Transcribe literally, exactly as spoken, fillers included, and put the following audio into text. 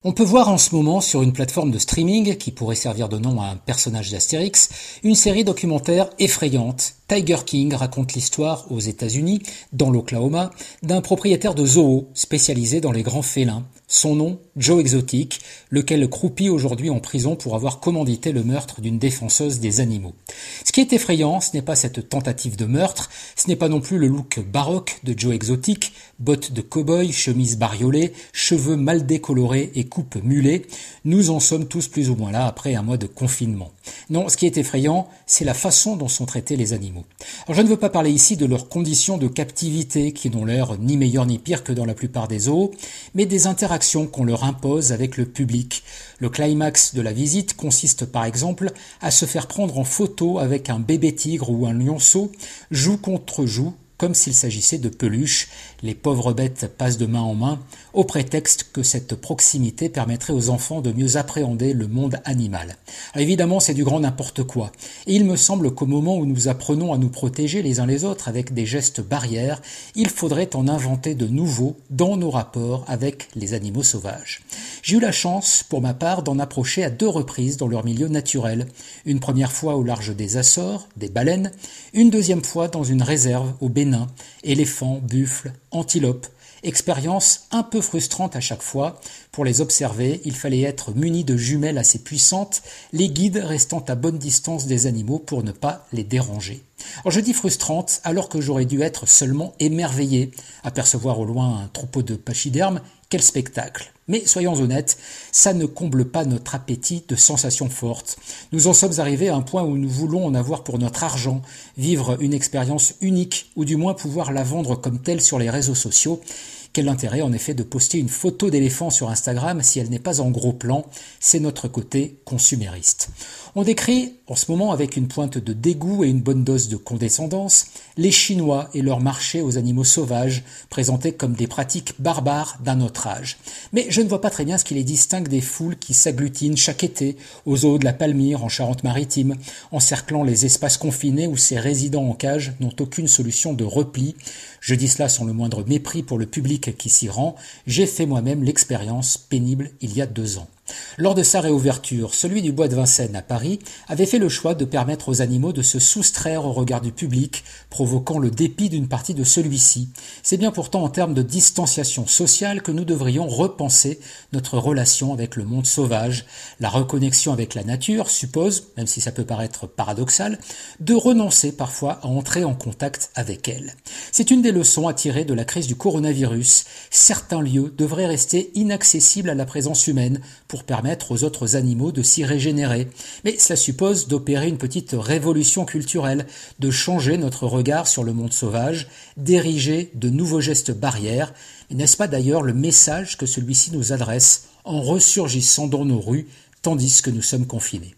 On peut voir en ce moment sur une plateforme de streaming, qui pourrait servir de nom à un personnage d'Astérix, une série documentaire effrayante. Tiger King raconte l'histoire aux États-Unis, dans l'Oklahoma, d'un propriétaire de zoo spécialisé dans les grands félins. Son nom, Joe Exotic, lequel croupit aujourd'hui en prison pour avoir commandité le meurtre d'une défenseuse des animaux. Ce qui est effrayant, ce n'est pas cette tentative de meurtre, ce n'est pas non plus le look baroque de Joe Exotic, bottes de cow-boy, chemise bariolée, cheveux mal décolorés et coupe mulet. Nous en sommes tous plus ou moins là après un mois de confinement. Non, ce qui est effrayant, c'est la façon dont sont traités les animaux. Alors je ne veux pas parler ici de leurs conditions de captivité, qui n'ont l'air ni meilleures ni pires que dans la plupart des zoos, mais des interactions qu'on leur impose avec le public. Le climax de la visite consiste par exemple à se faire prendre en photo avec un bébé tigre ou un lionceau, joue contre joue, comme s'il s'agissait de peluches. Les pauvres bêtes passent de main en main, au prétexte que cette proximité permettrait aux enfants de mieux appréhender le monde animal. Alors évidemment, c'est du grand n'importe quoi. Et il me semble qu'au moment où nous apprenons à nous protéger les uns les autres avec des gestes barrières, il faudrait en inventer de nouveaux dans nos rapports avec les animaux sauvages. J'ai eu la chance, pour ma part, d'en approcher à deux reprises dans leur milieu naturel. Une première fois au large des Açores, des baleines, une deuxième fois dans une réserve au Bénin, éléphants, buffles, antilopes. Expérience un peu frustrante à chaque fois. Pour les observer, il fallait être muni de jumelles assez puissantes, les guides restant à bonne distance des animaux pour ne pas les déranger. Alors je dis frustrante alors que j'aurais dû être seulement émerveillé. Apercevoir au loin un troupeau de pachydermes, quel spectacle! Mais soyons honnêtes, ça ne comble pas notre appétit de sensations fortes. Nous en sommes arrivés à un point où nous voulons en avoir pour notre argent, vivre une expérience unique, ou du moins pouvoir la vendre comme telle sur les réseaux sociaux. Quel intérêt en effet de poster une photo d'éléphant sur Instagram si elle n'est pas en gros plan? C'est notre côté consumériste. On décrit, en ce moment avec une pointe de dégoût et une bonne dose de condescendance, les Chinois et leur marché aux animaux sauvages, présentés comme des pratiques barbares d'un autre âge. Mais je ne vois pas très bien ce qui les distingue des foules qui s'agglutinent chaque été aux zoos de la Palmyre en Charente-Maritime, encerclant les espaces confinés où ces résidents en cage n'ont aucune solution de repli. Je dis cela sans le moindre mépris pour le public qui s'y rend. J'ai fait moi-même l'expérience pénible il y a deux ans. Lors de sa réouverture, celui du Bois de Vincennes à Paris avait fait le choix de permettre aux animaux de se soustraire au regard du public, provoquant le dépit d'une partie de celui-ci. C'est bien pourtant en termes de distanciation sociale que nous devrions repenser notre relation avec le monde sauvage. La reconnexion avec la nature suppose, même si ça peut paraître paradoxal, de renoncer parfois à entrer en contact avec elle. C'est une des leçons à tirer de la crise du coronavirus. Certains lieux devraient rester inaccessibles à la présence humaine pour permettre aux autres animaux de s'y régénérer. Mais cela suppose d'opérer une petite révolution culturelle, de changer notre regard sur le monde sauvage, d'ériger de nouveaux gestes barrières. Et n'est-ce pas d'ailleurs le message que celui-ci nous adresse en ressurgissant dans nos rues, tandis que nous sommes confinés ?